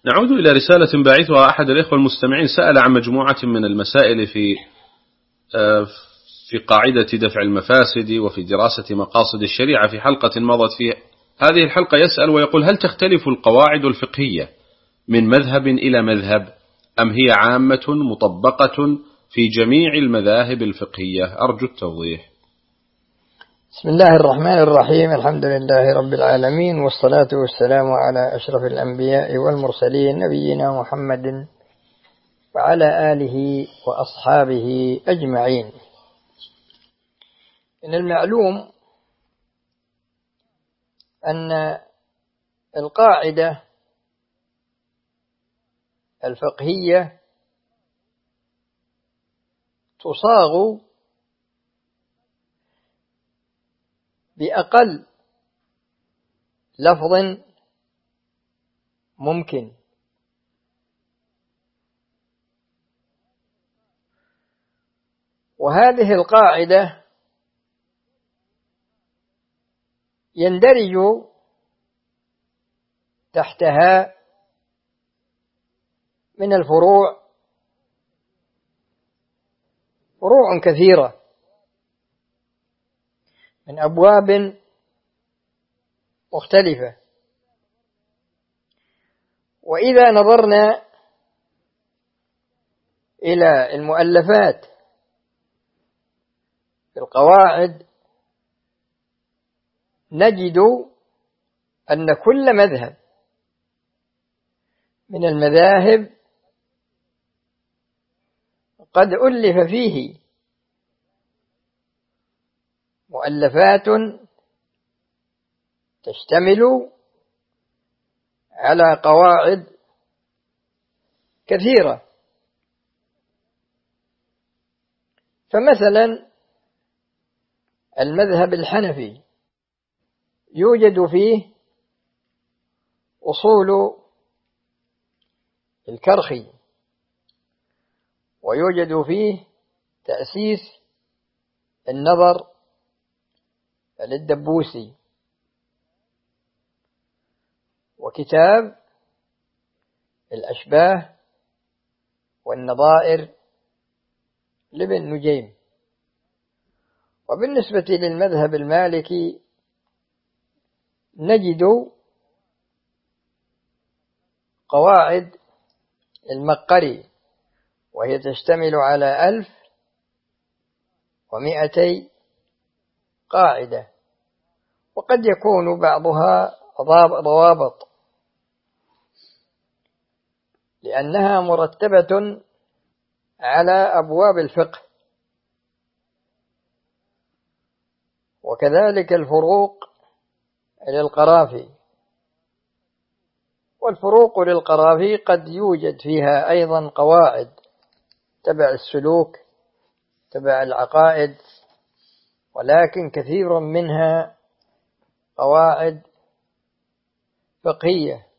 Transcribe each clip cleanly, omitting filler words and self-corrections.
نعود إلى رسالة باعثها أحد الإخوة المستمعين، سأل عن مجموعة من المسائل في قاعدة دفع المفاسد وفي دراسة مقاصد الشريعة في حلقة مضت. في هذه الحلقة يسأل ويقول: هل تختلف القواعد الفقهية من مذهب إلى مذهب، أم هي عامة مطبقة في جميع المذاهب الفقهية؟ أرجو التوضيح. بسم الله الرحمن الرحيم. الحمد لله رب العالمين، والصلاة والسلام على أشرف الأنبياء والمرسلين، نبينا محمد وعلى آله وأصحابه أجمعين. من المعلوم أن القاعدة الفقهية تصاغ بأقل لفظ ممكن، وهذه القاعدة يندرج تحتها من الفروع فروع كثيرة من أبواب مختلفة. وإذا نظرنا إلى المؤلفات في القواعد نجد أن كل مذهب من المذاهب قد ألف فيه مؤلفات تشتمل على قواعد كثيرة. فمثلا المذهب الحنفي يوجد فيه أصول الكرخي، ويوجد فيه تأسيس النظر للدبوسي، وكتاب الأشباه والنظائر لابن نجيم. وبالنسبة للمذهب المالكي نجد قواعد المقري، وهي تشتمل على 1200 قاعدة، وقد يكون بعضها ضوابط لأنها مرتبة على أبواب الفقه. وكذلك الفروق للقرافي، والفروق للقرافي قد يوجد فيها أيضا قواعد تبع السلوك تبع العقائد، ولكن كثير منها قواعد فقهية.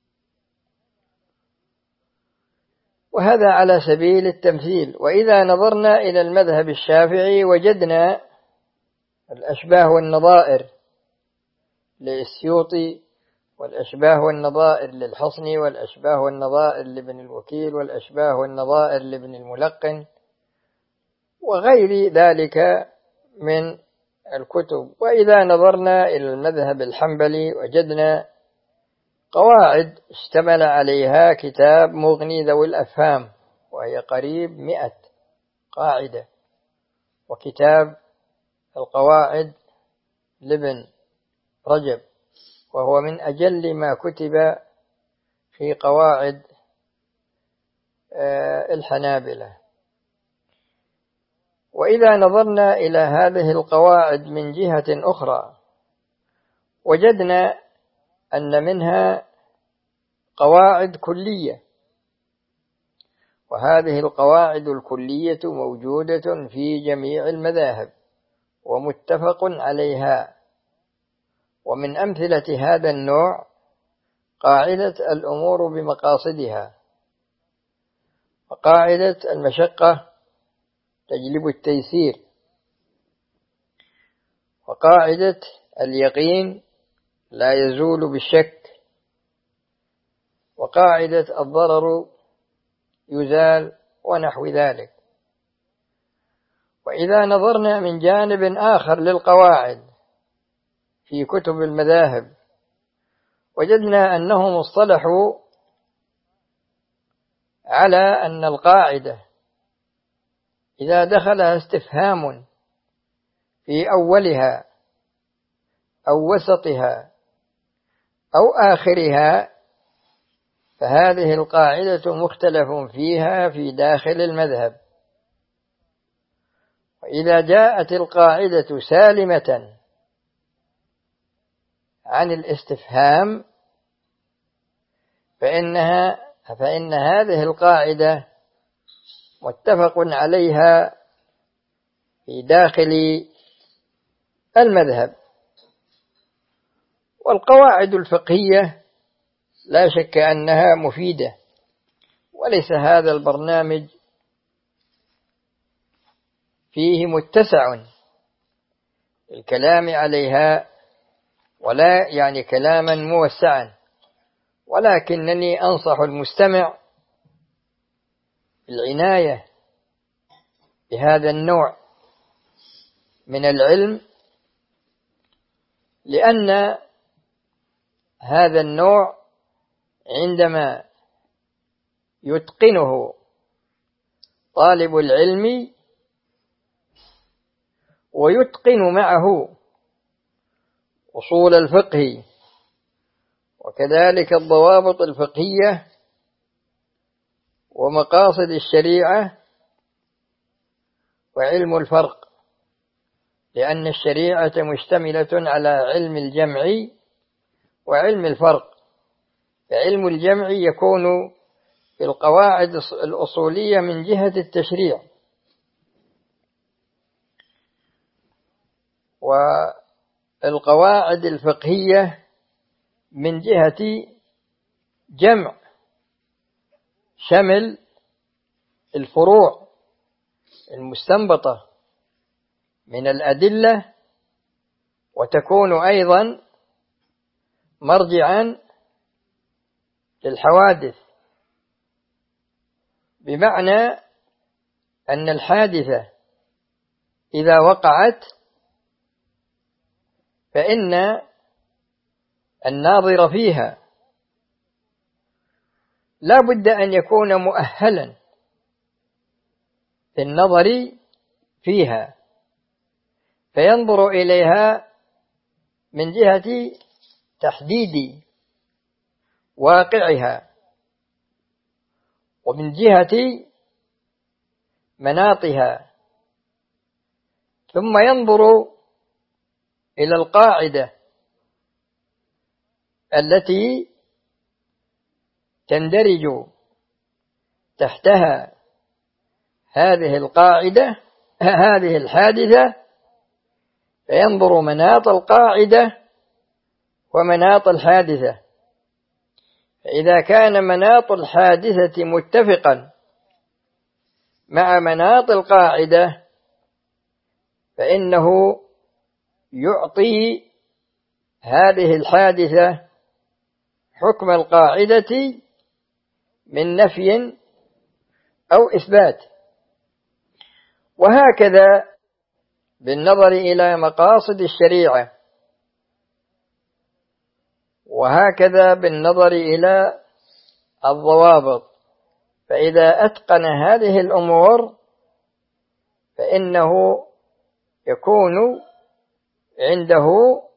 وهذا على سبيل التمثيل. وإذا نظرنا إلى المذهب الشافعي وجدنا الأشباه والنظائر للسيوطي، والأشباه والنظائر للحصني، والأشباه والنظائر لابن الوكيل، والأشباه والنظائر لابن الملقن، وغير ذلك من الكتب. وإذا نظرنا إلى المذهب الحنبلي وجدنا قواعد اشتمل عليها كتاب مغني ذوي الأفهام، وهي قريب 100 قاعدة، وكتاب القواعد لابن رجب، وهو من أجل ما كتب في قواعد الحنابلة. وإذا نظرنا إلى هذه القواعد من جهة أخرى وجدنا أن منها قواعد كلية، وهذه القواعد الكلية موجودة في جميع المذاهب ومتفق عليها. ومن أمثلة هذا النوع قاعدة الأمور بمقاصدها، وقاعدة المشقة تجلب التيسير، وقاعدة اليقين لا يزول بالشك، وقاعدة الضرر يزال ونحو ذلك. وإذا نظرنا من جانب آخر للقواعد في كتب المذاهب وجدنا أنهم اصطلحوا على أن القاعدة إذا دخلها استفهام في أولها أو وسطها أو آخرها فهذه القاعدة مختلف فيها في داخل المذهب. وإذا جاءت القاعدة سالمة عن الاستفهام فإن هذه القاعدة متفق عليها في داخل المذهب. والقواعد الفقهية لا شك أنها مفيدة، وليس هذا البرنامج فيه متسع الكلام عليها ولا يعني كلاما موسعا، ولكنني أنصح المستمع بالعناية بهذا النوع من العلم، لأن هذا النوع عندما يتقنه طالب العلم ويتقن معه أصول الفقه وكذلك الضوابط الفقهية ومقاصد الشريعة وعلم الفرق، لأن الشريعة مشتملة على علم الجمع وعلم الفرق. فعلم الجمع يكون في القواعد الأصولية من جهة التشريع، والقواعد الفقهية من جهة جمع شمل الفروع المستنبطة من الأدلة، وتكون أيضا مرجعا للحوادث، بمعنى أن الحادثة إذا وقعت فإن الناظر فيها لا بد أن يكون مؤهلا في النظر فيها، فينظر إليها من جهة تحديد واقعها ومن جهة مناطها، ثم ينظر إلى القاعدة التي تندرج تحتها هذه الحادثة، فينظر مناط القاعدة ومناط الحادثة. فإذا كان مناط الحادثة متفقا مع مناط القاعدة فإنه يعطي هذه الحادثة حكم القاعدة من نفي أو إثبات. وهكذا بالنظر إلى مقاصد الشريعة، وهكذا بالنظر إلى الضوابط. فإذا أتقن هذه الأمور فإنه يكون عنده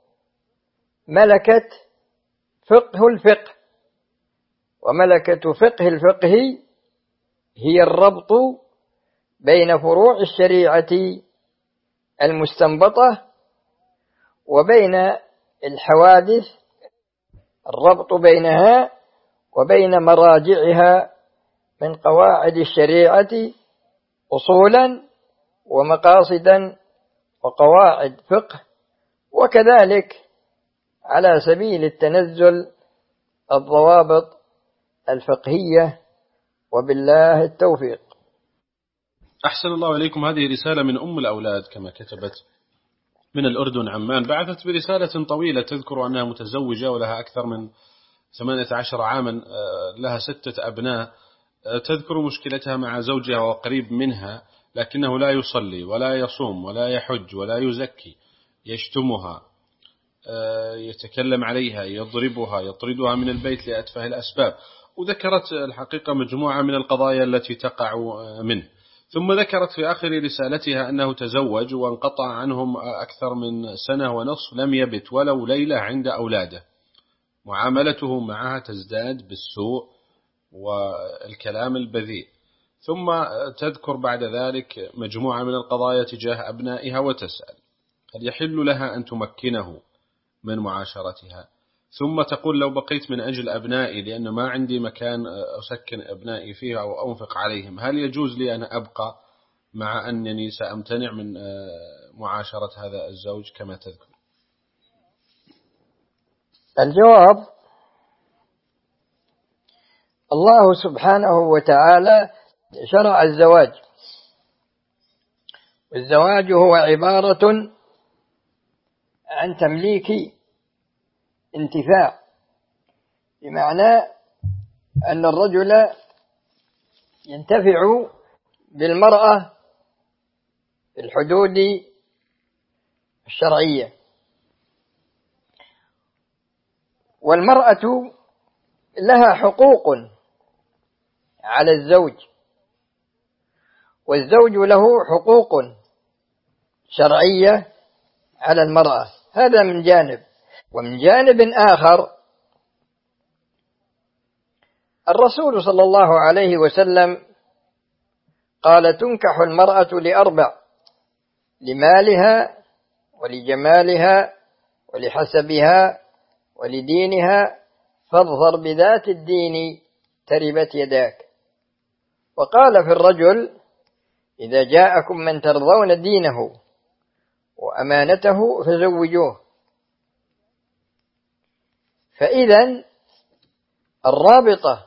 ملكة فقه الفقه، وملكة فقه الفقه هي الربط بين فروع الشريعة المستنبطة وبين الحوادث، الربط بينها وبين مراجعها من قواعد الشريعة أصولا ومقاصدا وقواعد فقه، وكذلك على سبيل التنزل الضوابط الفقهية، وبالله التوفيق. أحسن الله إليكم. هذه رسالة من أم الأولاد كما كتبت من الأردن عمان، بعثت برسالة طويلة تذكر أنها متزوجة ولها أكثر من 18 عاما لها 6 أبناء، تذكر مشكلتها مع زوجها وقريب منها، لكنه لا يصلي ولا يصوم ولا يحج ولا يزكي، يشتمها، يتكلم عليها، يضربها، يطردها من البيت لأتفه الأسباب. وذكرت الحقيقة مجموعة من القضايا التي تقع منه. ثم ذكرت في آخر رسالتها أنه تزوج وانقطع عنهم أكثر من 1.5 سنة، لم يبت ولو ليلة عند أولاده. معاملته معها تزداد بالسوء والكلام البذيء. ثم تذكر بعد ذلك مجموعة من القضايا تجاه أبنائها، وتسأل هل يحل لها أن تمكنه من معاشرتها. ثم تقول لو بقيت من أجل أبنائي لأن ما عندي مكان أسكن أبنائي فيه أو أنفق عليهم، هل يجوز لي أن أبقى مع أنني سأمتنع من معاشرة هذا الزوج كما تذكر؟ الجواب: الله سبحانه وتعالى شرع الزواج، والزواج هو عبارة عن تمليك انتفاع، بمعنى أن الرجل ينتفع بالمرأة في الحدود الشرعية، والمرأة لها حقوق على الزوج، والزوج له حقوق شرعية على المرأة. هذا من جانب. ومن جانب آخر، الرسول صلى الله عليه وسلم قال: تنكح المرأة ل4: لمالها ولجمالها ولحسبها ولدينها، فاظفر بذات الدين تربت يداك. وقال في الرجل: إذا جاءكم من ترضون دينه وأمانته فزوجوه. فإذا الرابطة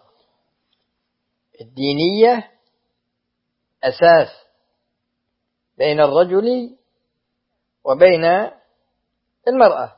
الدينية أساس بين الرجل وبين المرأة.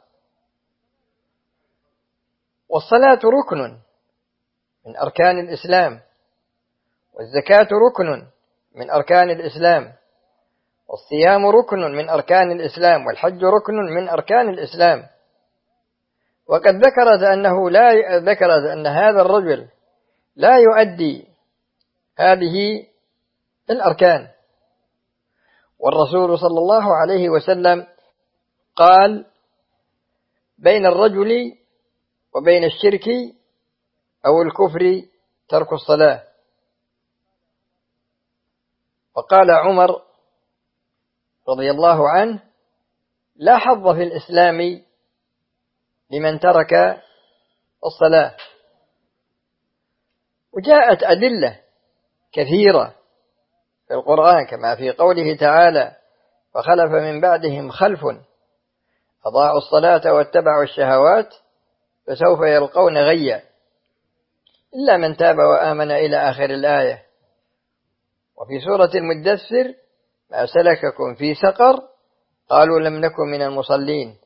والصلاة ركن من أركان الإسلام، والزكاة ركن من أركان الإسلام، والصيام ركن من أركان الإسلام، والحج ركن من أركان الإسلام. وقد ذكرت أن هذا الرجل لا يؤدي هذه الأركان. والرسول صلى الله عليه وسلم قال: بين الرجل وبين الشرك أو الكفر ترك الصلاة. وقال عمر رضي الله عنه: لا حظ في الإسلام لمن ترك الصلاة. وجاءت أدلة كثيرة في القرآن، كما في قوله تعالى: فخلف من بعدهم خلف أضاعوا الصلاة واتبعوا الشهوات فسوف يلقون غيا إلا من تاب وآمن إلى آخر الآية. وفي سورة المدثر: ما سلككم في سقر قالوا لم نكن من المصلين.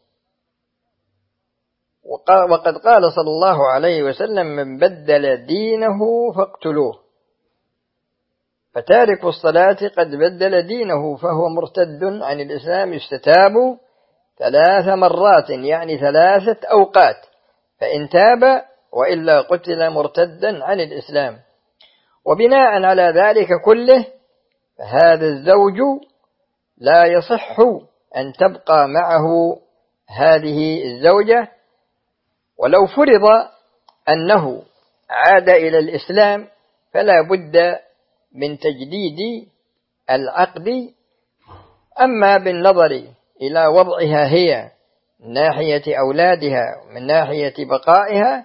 وقد قال صلى الله عليه وسلم: من بدل دينه فاقتلوه. فتارك الصلاة قد بدل دينه فهو مرتد عن الإسلام، يستتاب 3 مرات، يعني 3 أوقات، فإن تاب وإلا قتل مرتدا عن الإسلام. وبناء على ذلك كله، فهذا الزوج لا يصح أن تبقى معه هذه الزوجة، ولو فرض أنه عاد إلى الإسلام فلا بد من تجديد العقد. أما بالنظر إلى وضعها هي من ناحية أولادها ومن ناحية بقائها،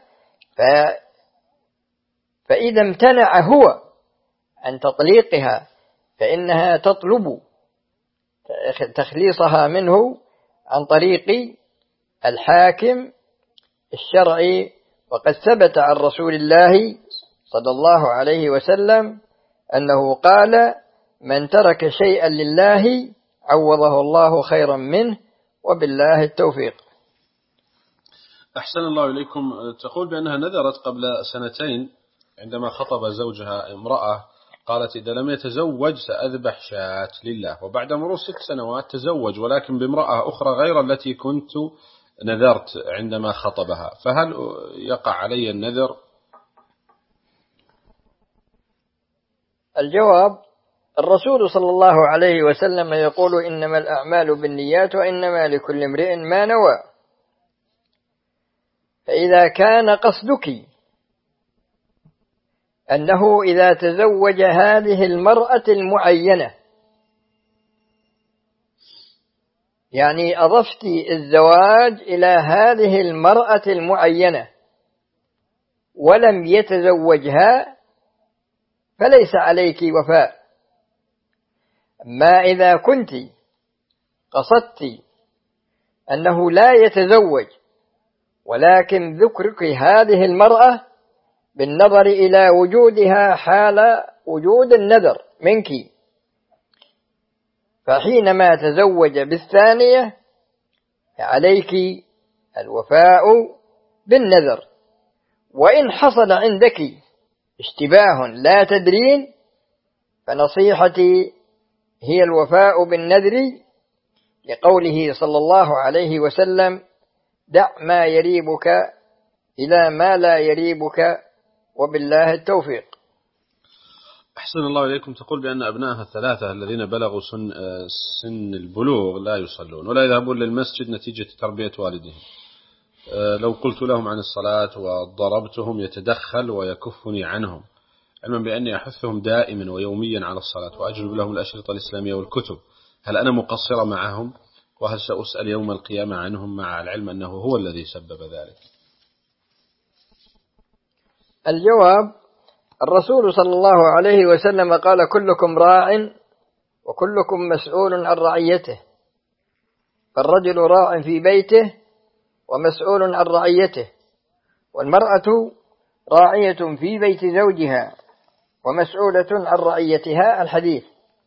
فإذا امتنع هو عن تطليقها فإنها تطلب تخليصها منه عن طريق الحاكم الشرعي. وقد ثبت عن رسول الله صلى الله عليه وسلم أنه قال: من ترك شيئا لله عوضه الله خيرا منه، وبالله التوفيق. أحسن الله إليكم. تقول بأنها نذرت قبل 2 عندما خطب زوجها امرأة، قالت إذا لم يتزوج سأذبح شاة لله، وبعد مرور 6 سنوات تزوج ولكن بامرأة أخرى غير التي كنت نذرت عندما خطبها، فهل يقع علي النذر؟ الجواب: الرسول صلى الله عليه وسلم يقول إنما الأعمال بالنيات وإنما لكل امرئ ما نوى. فإذا كان قصدك أنه إذا تزوج هذه المرأة المعينة، يعني أضفت الزواج إلى هذه المرأة المعينة ولم يتزوجها، فليس عليك وفاء. ما إذا كنت قصدت أنه لا يتزوج ولكن ذكرك هذه المرأة بالنظر إلى وجودها حال وجود النذر منك، فحينما تزوج بالثانية عليك الوفاء بالنذر. وإن حصل عندك اشتباه لا تدرين، فنصيحتي هي الوفاء بالنذر، لقوله صلى الله عليه وسلم: دع ما يريبك إلى ما لا يريبك وبالله التوفيق. أحسن الله إليكم. تقول بأن أبنائها 3 الذين بلغوا سن البلوغ لا يصلون ولا يذهبون للمسجد نتيجة تربية والدهم. لو قلت لهم عن الصلاة وضربتهم يتدخل ويكفني عنهم، علما بأني أحثهم دائما ويوميا على الصلاة وأجلب لهم الأشرطة الإسلامية والكتب. هل أنا مقصرة معهم؟ وهل سأسأل يوم القيامة عنهم مع العلم أنه هو الذي سبب ذلك؟ الجواب: الرسول صلى الله عليه وسلم قال: كلكم راع وكلكم مسؤول عن رعيته، فالرجل راع في بيته ومسؤول عن رعيته، والمرأة راعية في بيت زوجها ومسؤولة عن رعيتها. الحديث.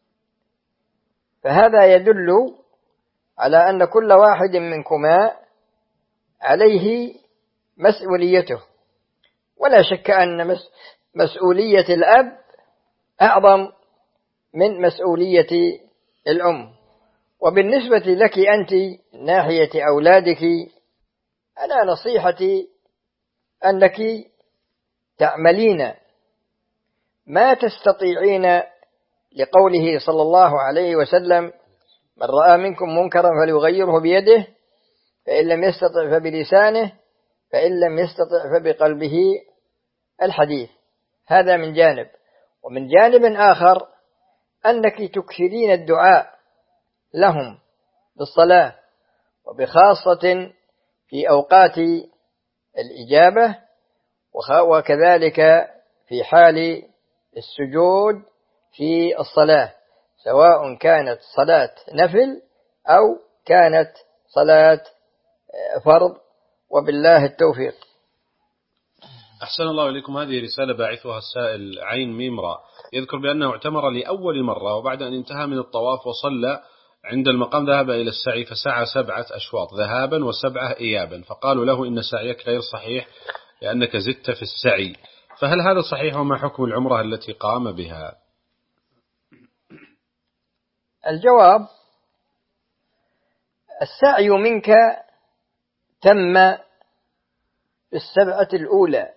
فهذا يدل على أن كل واحد منكما عليه مسؤوليته، ولا شك أن مسؤولية الأب أعظم من مسؤولية الأم. وبالنسبة لك أنت ناحية أولادك، أنا نصيحتي أنك تعملين ما تستطيعين، لقوله صلى الله عليه وسلم: من رأى منكم منكرا فليغيره بيده، فإن لم يستطع فبلسانه، فإن لم يستطع فبقلبه. الحديث. هذا من جانب. ومن جانب آخر أنك تكثرين الدعاء لهم بالصلاة، وبخاصة في أوقات الإجابة، وكذلك في حال السجود في الصلاة، سواء كانت صلاة نفل أو كانت صلاة فرض، وبالله التوفيق. أحسن الله إليكم. هذه رسالة باعثها السائل عين ميم راء، يذكر بأنه اعتمر لأول مرة، وبعد أن انتهى من الطواف وصلى عند المقام ذهب إلى السعي، فسعى 7 أشواط ذهابا و7 إيابا، فقالوا له إن سعيك غير صحيح لأنك زدت في السعي، فهل هذا صحيح وما حكم العمرة التي قام بها؟ الجواب: السعي منك تم في 7 الأولى،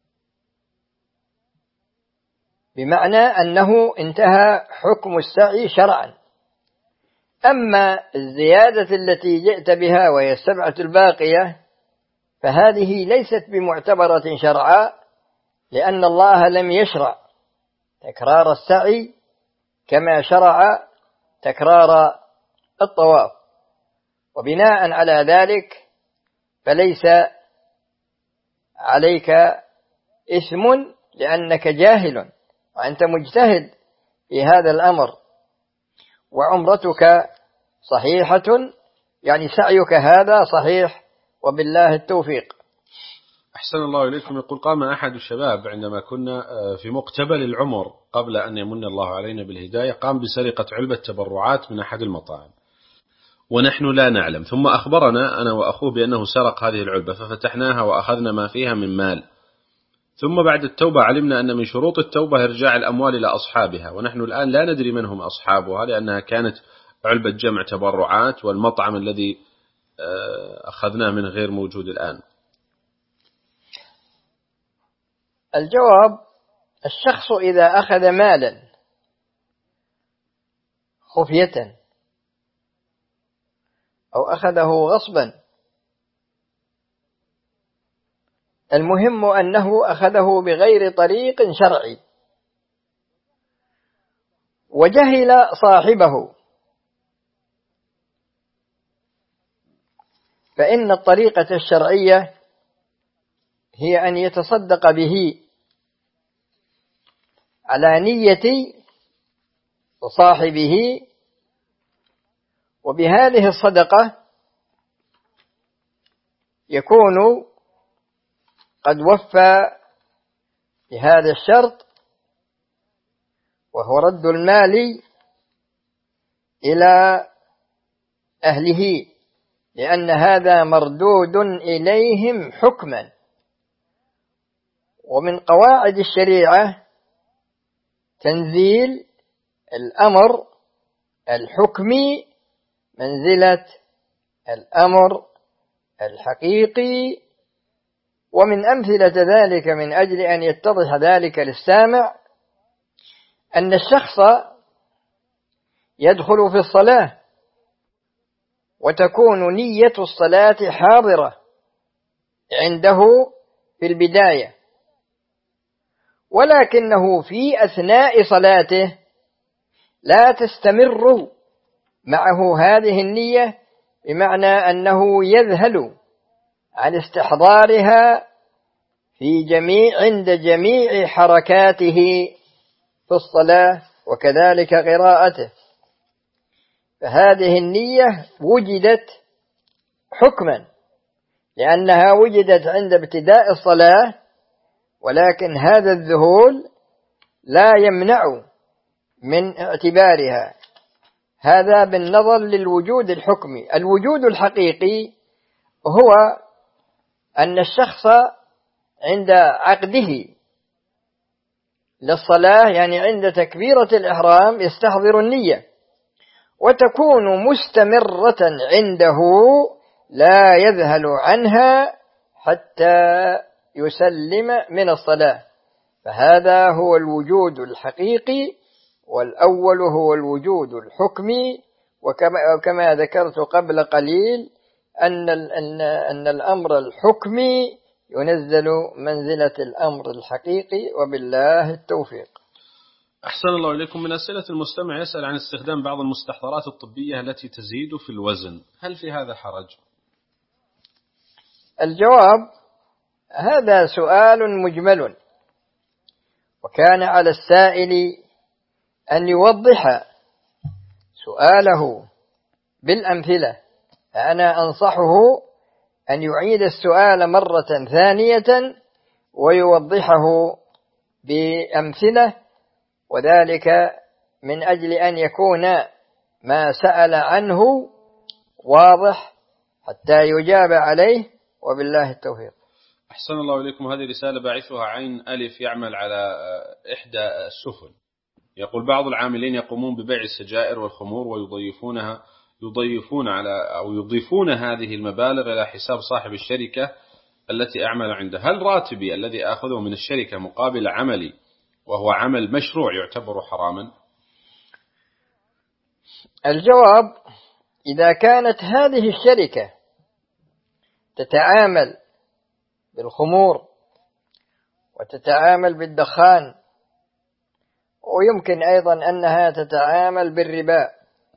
بمعنى أنه انتهى حكم السعي شرعا. أما الزيادة التي جئت بها وهي 7 الباقية، فهذه ليست بمعتبرة شرعا، لأن الله لم يشرع تكرار السعي كما شرع تكرار الطواف. وبناء على ذلك فليس عليك إثم، لأنك جاهل وأنت مجتهد في هذا الأمر، وعمرتك صحيحة، يعني سعيك هذا صحيح، وبالله التوفيق. أحسن الله إليكم. يقول: قام أحد الشباب عندما كنا في مقتبل العمر قبل أن يمن الله علينا بالهداية، قام بسرقة علبة تبرعات من أحد المطاعم، ونحن لا نعلم، ثم أخبرنا أنا وأخوه بأنه سرق هذه العلبة ففتحناها وأخذنا ما فيها من مال، ثم بعد التوبة علمنا أن من شروط التوبة إرجاع الأموال إلى أصحابها، ونحن الآن لا ندري من هم أصحابها لأنها كانت علبة جمع تبرعات، والمطعم الذي أخذناه من غير موجود الآن. الجواب: الشخص إذا أخذ مالا خفية أو أخذه غصبا، المهم أنه أخذه بغير طريق شرعي وجهل صاحبه، فإن الطريقة الشرعية هي أن يتصدق به على نية صاحبه، وبهذه الصدقة يكون قد وفى بهذا الشرط، وهو رد المال إلى أهله، لأن هذا مردود إليهم حكما. ومن قواعد الشريعة تنزيل الأمر الحكمي منزلة الأمر الحقيقي. ومن أمثلة ذلك من أجل أن يتضح ذلك للسامع أن الشخص يدخل في الصلاة وتكون نية الصلاة حاضرة عنده في البداية، ولكنه في أثناء صلاته لا تستمر معه هذه النية، بمعنى أنه يذهل عن استحضارها عند جميع حركاته في الصلاة وكذلك قراءته. فهذه النية وجدت حكما لأنها وجدت عند ابتداء الصلاة، ولكن هذا الذهول لا يمنع من اعتبارها. هذا بالنظر للوجود الحكمي. الوجود الحقيقي هو أن الشخص عند عقده للصلاة، يعني عند تكبيرة الإحرام، يستحضر النية وتكون مستمرة عنده لا يذهل عنها حتى يسلم من الصلاة. فهذا هو الوجود الحقيقي، والأول هو الوجود الحكمي. وكما ذكرت قبل قليل أن الأمر الحكمي ينزل منزلة الأمر الحقيقي، وبالله التوفيق. أحسن الله إليكم. من أسئلة المستمع يسأل عن استخدام بعض المستحضرات الطبية التي تزيد في الوزن، هل في هذا حرج؟ الجواب: هذا سؤال مجمل، وكان على السائل أن يوضح سؤاله بالأمثلة، فأنا أنصحه أن يعيد السؤال مرة ثانية ويوضحه بأمثلة، وذلك من أجل أن يكون ما سأل عنه واضح حتى يجاب عليه، وبالله التوفيق. أحسن الله إليكم. هذه رسالة باعثها عين ألف يعمل على إحدى السفن، يقول: بعض العاملين يقومون ببيع السجائر والخمور يضيفون هذه المبالغ إلى حساب صاحب الشركة التي أعمل عنده، هل راتبي الذي أخذه من الشركة مقابل عملي وهو عمل مشروع يعتبر حراما؟ الجواب: إذا كانت هذه الشركة تتعامل بالخمور وتتعامل بالدخان، ويمكن أيضا أنها تتعامل بالربا،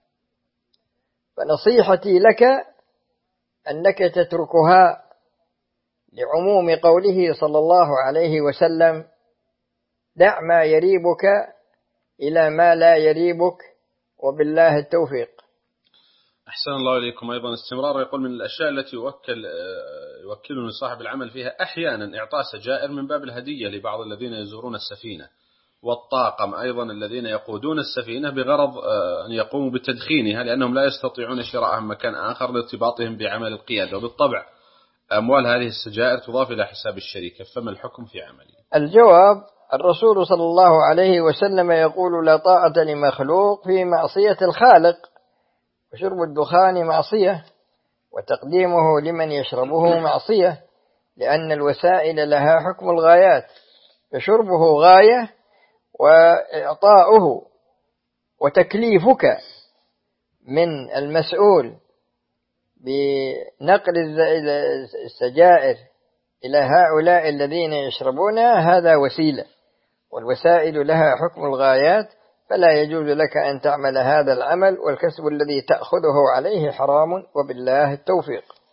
فنصيحتي لك أنك تتركها لعموم قوله صلى الله عليه وسلم: دع ما يريبك إلى ما لا يريبك، وبالله التوفيق. أحسن الله إليكم. أيضا استمرار، يقول: من الأشياء التي يوكلني صاحب العمل فيها أحيانا إعطاء سجائر من باب الهدية لبعض الذين يزورون السفينة، والطاقم أيضا الذين يقودون السفينة بغرض أن يقوموا بتدخينها، لأنهم لا يستطيعون شرائها من مكان آخر لارتباطهم بعمل القيادة. وبالطبع أموال هذه السجائر تضاف إلى حساب الشركة، فما الحكم في عمله؟ الجواب: الرسول صلى الله عليه وسلم يقول: لا طاعة لمخلوق في معصية الخالق، وشرب الدخان معصية، وتقديمه لمن يشربه معصية، لأن الوسائل لها حكم الغايات، فشربه غاية، وإعطاؤه وتكليفك من المسؤول بنقل السجائر إلى هؤلاء الذين يشربونها هذا وسيلة، والوسائل لها حكم الغايات، فلا يجوز لك أن تعمل هذا العمل، والكسب الذي تأخذه عليه حرام، وبالله التوفيق.